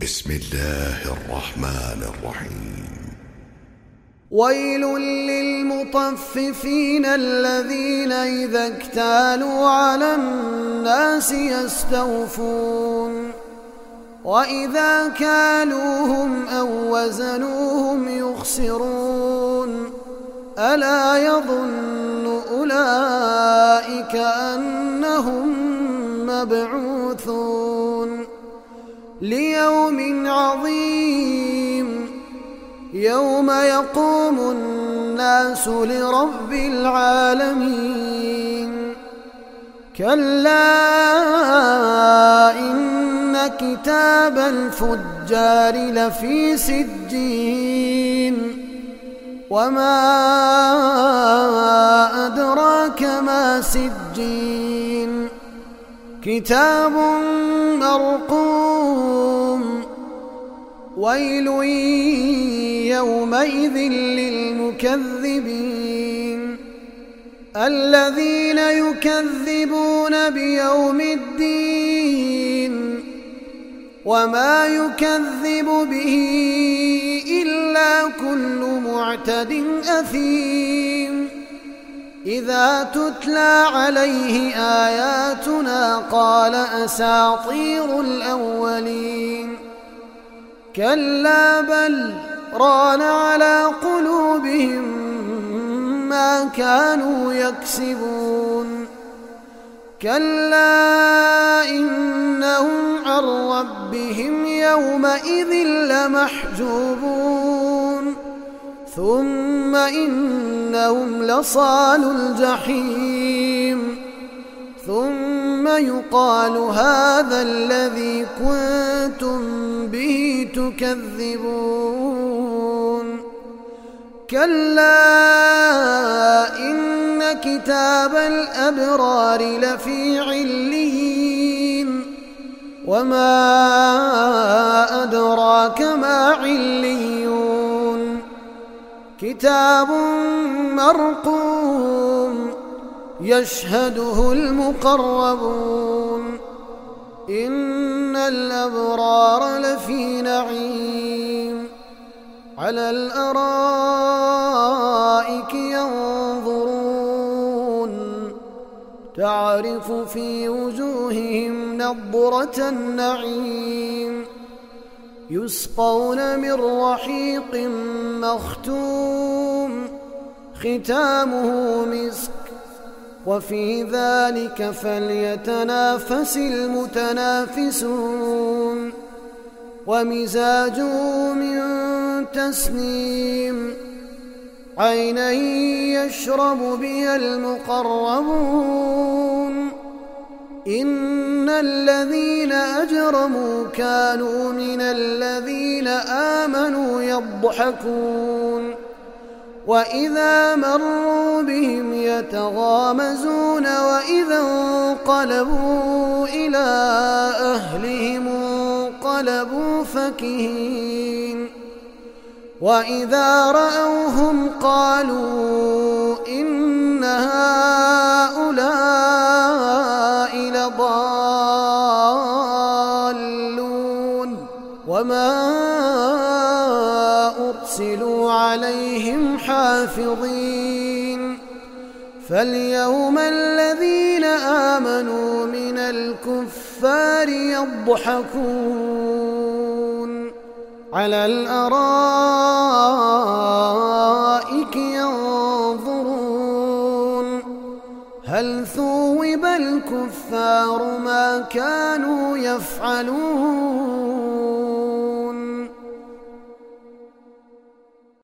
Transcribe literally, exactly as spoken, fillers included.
بسم الله الرحمن الرحيم. ويل للمطففين الذين إذا اكتالوا على الناس يستوفون وإذا كالوهم أو وزنوهم يخسرون ألا يظن أولئك أنهم مبعوثون ليوم عظيم يوم يقوم الناس لرب العالمين. كلا إن كتاب الفجار لفي سجين وما أدراك ما سجين كتاب مرقوم ويل يومئذ للمكذبين الذين يكذبون بيوم الدين وما يكذب به إلا كل معتد أثيم إذا تتلى عليه آياتنا قال أساطير الأولين كلا بل ران على قلوبهم ما كانوا يكسبون كلا إنهم عن ربهم يومئذ لمحجوبون ثم إنهم لصالو الجحيم ثم يقال هذا الذي كنتم به تكذبون كلا إن كتاب الأبرار لفي عليين وما أدراك ما عليون كتاب مرقوم يشهده المقربون إن الأبرار لفي نعيم على الأرائك ينظرون تعرف في وجوههم نضرة النعيم يسقون من رحيق مختوم ختامه مسك وفي ذلك فليتنافس المتنافسون ومزاجه من تسنيم عينا يشرب بها المقربون إن الذين أجرموا كانوا من الذين آمنوا يضحكون وإذا مروا بهم يتغامزون وإذا انقلبوا إلى أهلهم انقلبوا فكهين وإذا رأوهم قالوا إن هؤلاء لضالون وما أرسلوا عليهم حافظين فاليوم الذين آمنوا من الكفار يضحكون على الأرائك ينظرون هل ثوب الكفار ما كانوا يفعلون